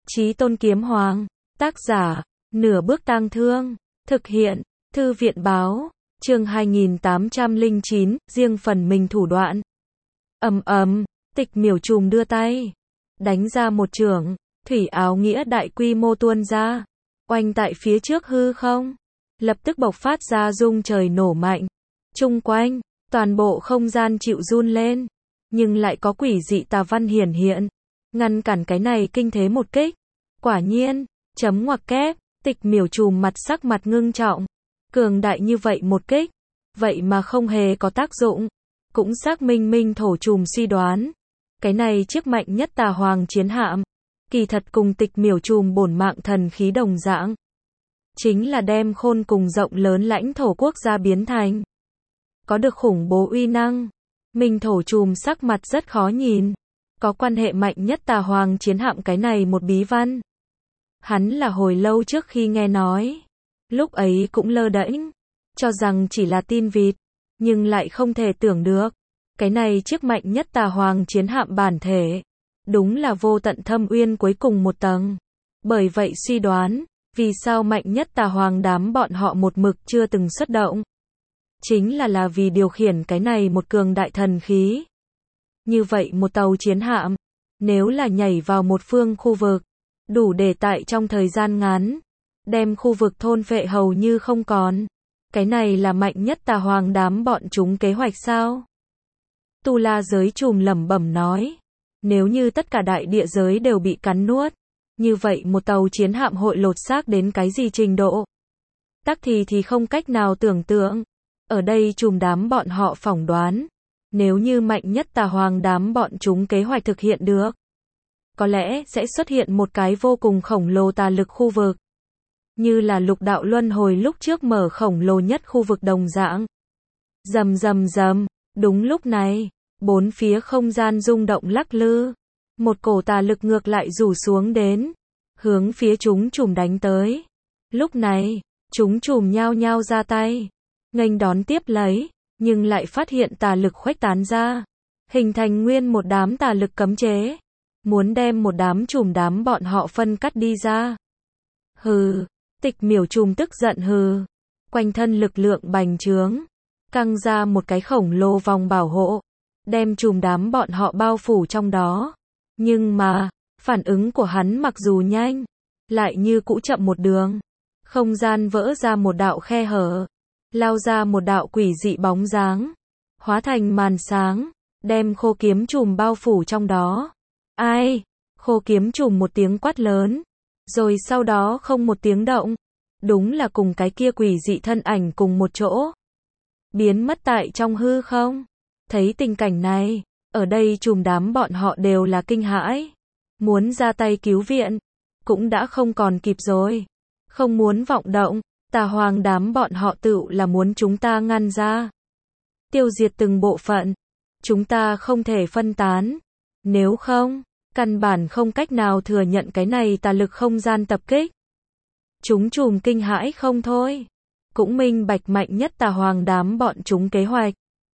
Chí Tôn Kiếm Hoàng, tác giả, Nửa Bước Tang Thương, thực hiện, Thư viện báo, chương 2809, riêng phần mình thủ đoạn. Tịch Miểu Trùm đưa tay, đánh ra một chưởng, thủy áo nghĩa đại quy mô tuôn ra, oanh tại phía trước hư không, lập tức bộc phát ra rung trời nổ mạnh. Chung quanh, toàn bộ không gian chịu run lên, nhưng lại có quỷ dị tà văn hiển hiện, ngăn cản cái này kinh thế một kích. Quả nhiên, chấm ngoặc kép, Tịch Miểu Trùm sắc mặt ngưng trọng. Cường đại như vậy một kích, vậy mà không hề có tác dụng, cũng xác minh thổ trùm suy đoán. Cái này chiếc mạnh nhất Tà Hoàng chiến hạm, kỳ thật cùng Tịch Miểu Trùm bổn mạng thần khí đồng dạng. Chính là đem khôn cùng rộng lớn lãnh thổ quốc gia biến thành. Có được khủng bố uy năng. Minh thổ trùm sắc mặt rất khó nhìn. Có quan hệ mạnh nhất Tà Hoàng chiến hạm cái này một bí văn. Hắn là hồi lâu trước khi nghe nói. Lúc ấy cũng lơ đễnh, cho rằng chỉ là tin vịt, nhưng lại không thể tưởng được. Cái này chiếc mạnh nhất Tà Hoàng chiến hạm bản thể. Đúng là vô tận thâm uyên cuối cùng một tầng. Bởi vậy suy đoán, vì sao mạnh nhất Tà Hoàng đám bọn họ một mực chưa từng xuất động. Chính là vì điều khiển cái này một cường đại thần khí. Như vậy một tàu chiến hạm, nếu là nhảy vào một phương khu vực, đủ để tại trong thời gian ngắn, đem khu vực thôn phệ hầu như không còn. Cái này là mạnh nhất Tà Hoàng đám bọn chúng kế hoạch sao? Tu La giới trùm lẩm bẩm nói, nếu như tất cả đại địa giới đều bị cắn nuốt, như vậy một tàu chiến hạm hội lột xác đến cái gì trình độ? Tắc thì không cách nào tưởng tượng. Ở đây trùm đám bọn họ phỏng đoán, nếu như mạnh nhất Tà Hoàng đám bọn chúng kế hoạch thực hiện được, có lẽ sẽ xuất hiện một cái vô cùng khổng lồ tà lực khu vực. Như là lục đạo luân hồi lúc trước mở khổng lồ nhất khu vực đồng dạng. Rầm rầm rầm, đúng lúc này, bốn phía không gian rung động lắc lư. Một cổ tà lực ngược lại rủ xuống đến, hướng phía chúng trùm đánh tới. Lúc này, chúng trùm nhao nhao ra tay, nghênh đón tiếp lấy, nhưng lại phát hiện tà lực khuếch tán ra, hình thành nguyên một đám tà lực cấm chế, muốn đem một đám trùm đám bọn họ phân cắt đi ra. Hừ, Tịch Miểu Trùm tức giận hừ, quanh thân lực lượng bành trướng, căng ra một cái khổng lồ vòng bảo hộ, đem trùm đám bọn họ bao phủ trong đó. Nhưng mà, phản ứng của hắn mặc dù nhanh, lại như cũ chậm một đường. Không gian vỡ ra một đạo khe hở, lao ra một đạo quỷ dị bóng dáng, hóa thành màn sáng, đem Khô Kiếm Trùm bao phủ trong đó. Ai? Khô Kiếm Trùm một tiếng quát lớn, rồi sau đó không một tiếng động, đúng là cùng cái kia quỷ dị thân ảnh cùng một chỗ, biến mất tại trong hư không. Thấy tình cảnh này, ở đây trùm đám bọn họ đều là kinh hãi, muốn ra tay cứu viện, cũng đã không còn kịp rồi. Không muốn vọng động, Tà Hoàng đám bọn họ tự là muốn chúng ta ngăn ra, tiêu diệt từng bộ phận, chúng ta không thể phân tán, nếu không, căn bản không cách nào thừa nhận cái này tà lực không gian tập kích. Chúng trùm kinh hãi không thôi, cũng minh bạch mạnh nhất Tà Hoàng đám bọn chúng kế hoạch,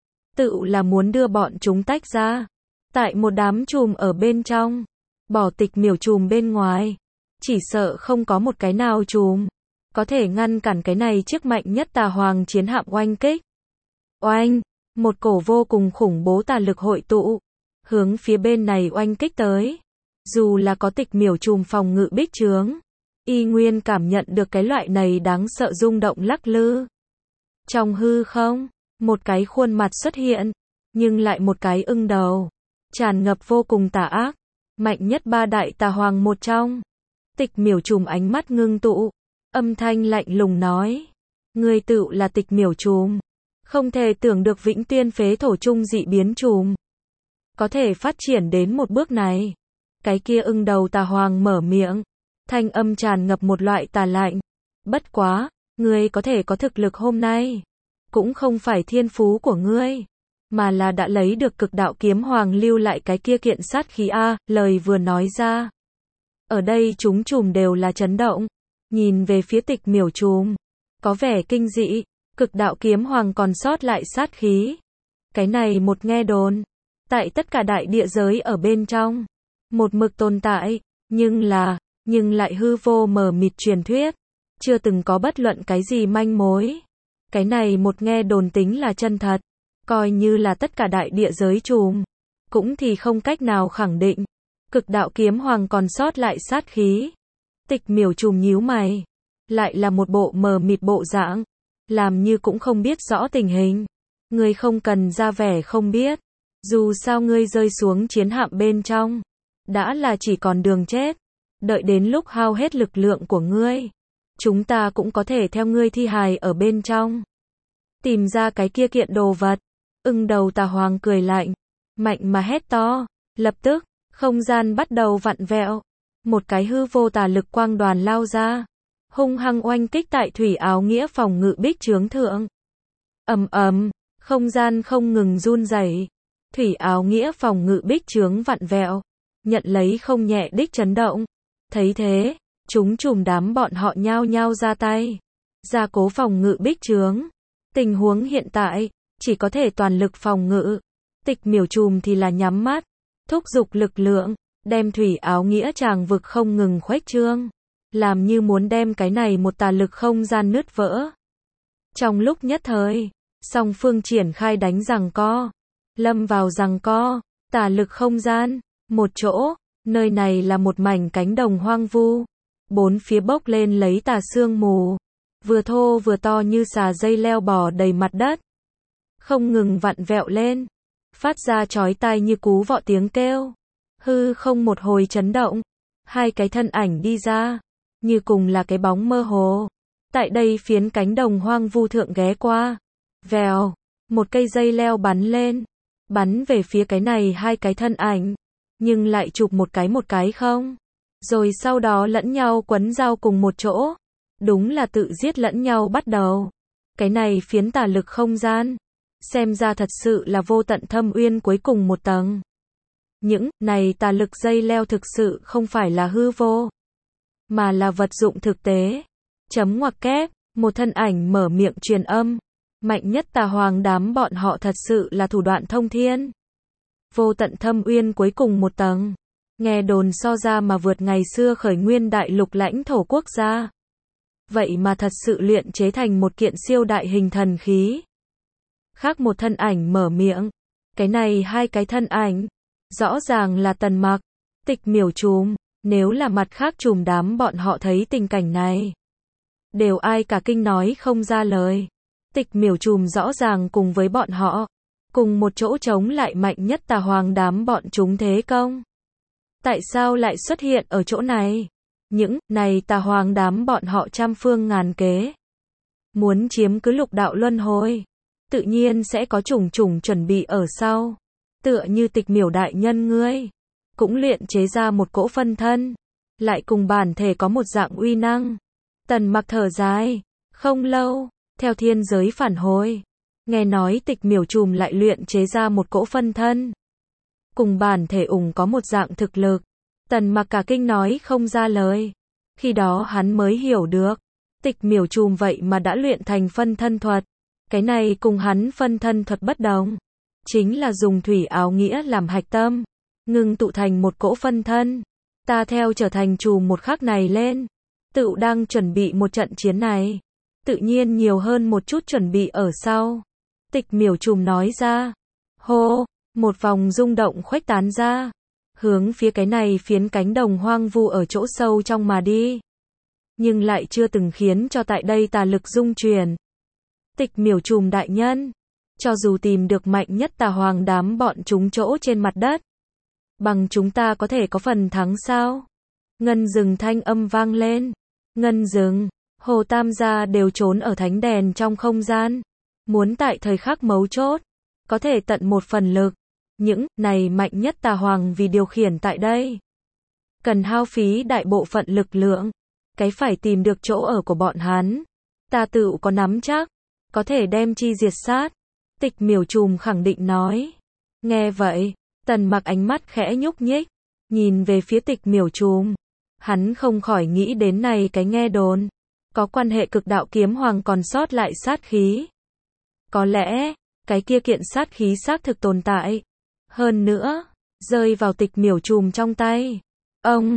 tự là muốn đưa bọn chúng tách ra, tại một đám trùm ở bên trong, bỏ Tịch Miểu Trùm bên ngoài, chỉ sợ không có một cái nào trùm có thể ngăn cản cái này chiếc mạnh nhất Tà Hoàng chiến hạm oanh kích. Oanh, một cổ vô cùng khủng bố tà lực hội tụ, hướng phía bên này oanh kích tới. Dù là có Tịch Miểu Trùm phòng ngự bích trướng, y nguyên cảm nhận được cái loại này đáng sợ rung động lắc lư. Trong hư không, một cái khuôn mặt xuất hiện, nhưng lại một cái ưng đầu, tràn ngập vô cùng tà ác, mạnh nhất ba đại Tà Hoàng một trong. Tịch Miểu Trùm ánh mắt ngưng tụ, âm thanh lạnh lùng nói, ngươi tự là Tịch Miểu Trùm, không thể tưởng được Vĩnh Tuyên phế thổ trung dị biến trùm có thể phát triển đến một bước này. Cái kia ưng đầu Tà Hoàng mở miệng, thanh âm tràn ngập một loại tà lạnh. Bất quá, ngươi có thể có thực lực hôm nay, cũng không phải thiên phú của ngươi, mà là đã lấy được Cực Đạo Kiếm Hoàng lưu lại cái kia kiện sát khí a. Lời vừa nói ra, ở đây chúng trùm đều là chấn động, nhìn về phía Tịch Miểu Trùm, có vẻ kinh dị. Cực Đạo Kiếm Hoàng còn sót lại sát khí, cái này một nghe đồn, tại tất cả đại địa giới ở bên trong, một mực tồn tại, nhưng là, nhưng lại hư vô mờ mịt truyền thuyết, chưa từng có bất luận cái gì manh mối. Cái này một nghe đồn tính là chân thật, coi như là tất cả đại địa giới trùm, cũng thì không cách nào khẳng định. Cực đạo kiếm hoàng còn sót lại sát khí. Tịch Miểu Trùm nhíu mày, lại là một bộ mờ mịt bộ dạng, làm như cũng không biết rõ tình hình. Ngươi không cần ra vẻ không biết, dù sao ngươi rơi xuống chiến hạm bên trong, đã là chỉ còn đường chết. Đợi đến lúc hao hết lực lượng của ngươi, chúng ta cũng có thể theo ngươi thi hài ở bên trong, tìm ra cái kia kiện đồ vật. Ưng đầu tà hoàng cười lạnh, mạnh mà hét to, lập tức, không gian bắt đầu vặn vẹo. Một cái hư vô tà lực quang đoàn lao ra, hung hăng oanh kích tại thủy áo nghĩa phòng ngự bích chướng thượng. Ầm ầm, không gian không ngừng run rẩy. Thủy áo nghĩa phòng ngự bích chướng vặn vẹo, nhận lấy không nhẹ đích chấn động. Thấy thế, chúng trùm đám bọn họ nhao nhao ra tay, gia cố phòng ngự bích chướng. Tình huống hiện tại, chỉ có thể toàn lực phòng ngự. Tịch Miểu Trùm thì là nhắm mắt, thúc giục lực lượng, đem thủy áo nghĩa tràng vực không ngừng khuếch trương, làm như muốn đem cái này một tà lực không gian nứt vỡ. Trong lúc nhất thời, song phương triển khai đánh giằng co, lâm vào giằng co, tà lực không gian, một chỗ, nơi này là một mảnh cánh đồng hoang vu, bốn phía bốc lên lấy tà sương mù, vừa thô vừa to như xà dây leo bò đầy mặt đất, không ngừng vặn vẹo lên, phát ra chói tai như cú vọ tiếng kêu. Hư không một hồi chấn động, hai cái thân ảnh đi ra, như cùng là cái bóng mơ hồ. Tại đây phiến cánh đồng hoang vu thượng ghé qua. Vèo, một cây dây leo bắn lên, bắn về phía cái này hai cái thân ảnh, nhưng lại chụp một cái không. Rồi sau đó lẫn nhau quấn dao cùng một chỗ. Đúng là tự giết lẫn nhau bắt đầu. Cái này phiến tà lực không gian, xem ra thật sự là vô tận thâm uyên cuối cùng một tầng. Những này tà lực dây leo thực sự không phải là hư vô, mà là vật dụng thực tế. Chấm ngoặc kép, một thân ảnh mở miệng truyền âm. Mạnh nhất tà hoàng đám bọn họ thật sự là thủ đoạn thông thiên. Vô tận thâm uyên cuối cùng một tầng. Nghe đồn so ra mà vượt ngày xưa khởi nguyên đại lục lãnh thổ quốc gia. Vậy mà thật sự luyện chế thành một kiện siêu đại hình thần khí. Khác một thân ảnh mở miệng. Cái này hai cái thân ảnh, rõ ràng là Tần Mặc, Tịch Miểu Trùm. Nếu là mặt khác trùm đám bọn họ thấy tình cảnh này, đều ai cả kinh nói không ra lời. Tịch Miểu Trùm rõ ràng cùng với bọn họ, cùng một chỗ chống lại mạnh nhất tà hoàng đám bọn chúng thế công. Tại sao lại xuất hiện ở chỗ này? Những này tà hoàng đám bọn họ trăm phương ngàn kế, muốn chiếm cứ lục đạo luân hồi, tự nhiên sẽ có chủng chủng chuẩn bị ở sau. Tựa như Tịch Miểu đại nhân ngươi, cũng luyện chế ra một cỗ phân thân, lại cùng bản thể có một dạng uy năng. Tần Mặc thở dài, không lâu, theo thiên giới phản hồi, nghe nói Tịch Miểu Trùm lại luyện chế ra một cỗ phân thân, cùng bản thể có một dạng thực lực. Tần Mặc cả kinh nói không ra lời. Khi đó hắn mới hiểu được, Tịch Miểu Trùm vậy mà đã luyện thành phân thân thuật. Cái này cùng hắn phân thân thuật bất đồng, chính là dùng thủy áo nghĩa làm hạch tâm, ngưng tụ thành một cỗ phân thân. Ta theo trở thành trùm một khắc này lên, tự đang chuẩn bị một trận chiến này, tự nhiên nhiều hơn một chút chuẩn bị ở sau. Tịch Miểu Trùm nói ra. Hô, một vòng rung động khuếch tán ra, hướng phía cái này phiến cánh đồng hoang vu ở chỗ sâu trong mà đi, nhưng lại chưa từng khiến cho tại đây tà lực dung chuyển. Tịch Miểu Trùm đại nhân, cho dù tìm được mạnh nhất tà hoàng đám bọn chúng chỗ trên mặt đất, bằng chúng ta có thể có phần thắng sao? Ngân Dừng thanh âm vang lên. Ngân Dừng, Hồ Tam gia đều trốn ở thánh đèn trong không gian, muốn tại thời khắc mấu chốt, có thể tận một phần lực. Những này mạnh nhất tà hoàng vì điều khiển tại đây, cần hao phí đại bộ phận lực lượng. Cái phải tìm được chỗ ở của bọn hắn, ta tự có nắm chắc, có thể đem chi diệt sát. Tịch Miểu Trùm khẳng định nói. Nghe vậy, Tần Mặc ánh mắt khẽ nhúc nhích, nhìn về phía Tịch Miểu Trùm. Hắn không khỏi nghĩ đến này cái nghe đồn, có quan hệ cực đạo kiếm hoàng còn sót lại sát khí. Có lẽ, cái kia kiện sát khí xác thực tồn tại. Hơn nữa, rơi vào Tịch Miểu Trùm trong tay. Ông,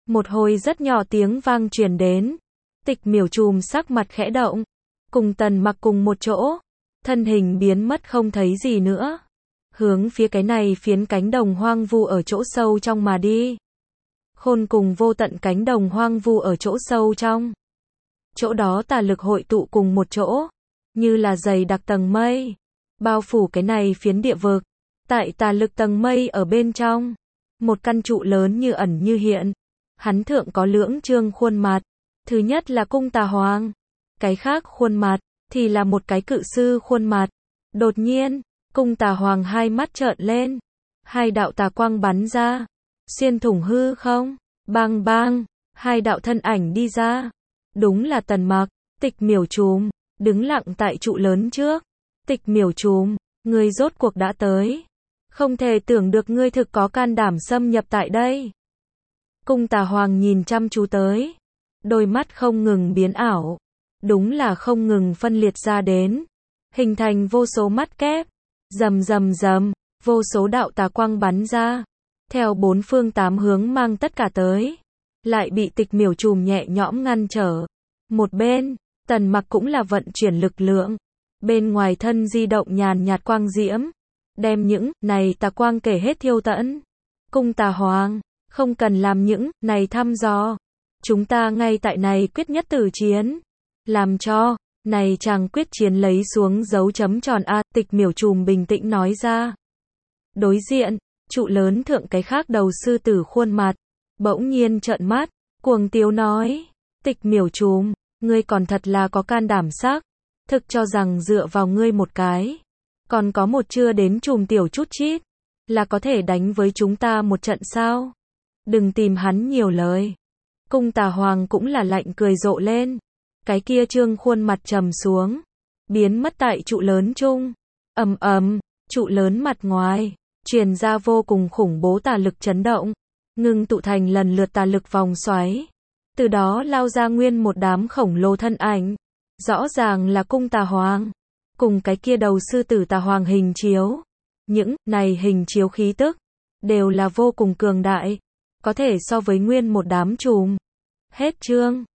Một hồi rất nhỏ tiếng vang truyền đến. Tịch Miểu Trùm sắc mặt khẽ động, cùng Tần Mặc cùng một chỗ, thân hình biến mất không thấy gì nữa, hướng phía cái này phiến cánh đồng hoang vu ở chỗ sâu trong mà đi. Khôn cùng vô tận cánh đồng hoang vu ở chỗ sâu trong. Chỗ đó tà lực hội tụ cùng một chỗ, như là dày đặc tầng mây, bao phủ cái này phiến địa vực. Tại tà lực tầng mây ở bên trong, một căn trụ lớn như ẩn như hiện. Hắn thượng có lưỡng trương khuôn mặt. Thứ nhất là cung tà hoàng, cái khác khuôn mặt thì là một cái cự sư khuôn mặt. Đột nhiên, cung tà hoàng hai mắt trợn lên, hai đạo tà quang bắn ra, xuyên thủng hư không, bang bang, hai đạo thân ảnh đi ra. Đúng là Tần Mặc, Tịch Miểu Trùm, đứng lặng tại trụ lớn trước. Tịch Miểu Trùm, ngươi rốt cuộc đã tới. Không thể tưởng được ngươi thực có can đảm xâm nhập tại đây. Cung tà hoàng nhìn chăm chú tới, đôi mắt không ngừng biến ảo, đúng là không ngừng phân liệt ra đến, hình thành vô số mắt kép, rầm rầm rầm, vô số đạo tà quang bắn ra, theo bốn phương tám hướng mang tất cả tới, lại bị Tịch Miểu Trùm nhẹ nhõm ngăn trở. Một bên, Tần Mặc cũng là vận chuyển lực lượng, bên ngoài thân di động nhàn nhạt quang diễm, đem những này tà quang kể hết thiêu tận. Cung tà hoàng, không cần làm những này thăm dò, chúng ta ngay tại này quyết nhất tử chiến, làm cho này chàng quyết chiến lấy xuống dấu chấm tròn a. Tịch Miểu Trùm bình tĩnh nói ra. Đối diện, trụ lớn thượng cái khác đầu sư tử khuôn mặt, bỗng nhiên trợn mắt, cuồng tiếu nói, Tịch Miểu Trùm, ngươi còn thật là có can đảm sắc, thực cho rằng dựa vào ngươi một cái, còn có một chưa đến trùm tiểu chút chít, là có thể đánh với chúng ta một trận sao? Đừng tìm hắn nhiều lời. Cung tà hoàng cũng là lạnh cười rộ lên, cái kia trương khuôn mặt trầm xuống, biến mất tại trụ lớn chung. Ầm ầm, trụ lớn mặt ngoài truyền ra vô cùng khủng bố tà lực chấn động, ngưng tụ thành lần lượt tà lực vòng xoáy, từ đó lao ra nguyên một đám khổng lồ thân ảnh, rõ ràng là cung tà hoàng cùng cái kia đầu sư tử tà hoàng hình chiếu. Những này hình chiếu khí tức đều là vô cùng cường đại, có thể so với nguyên một đám chùm. Hết chương.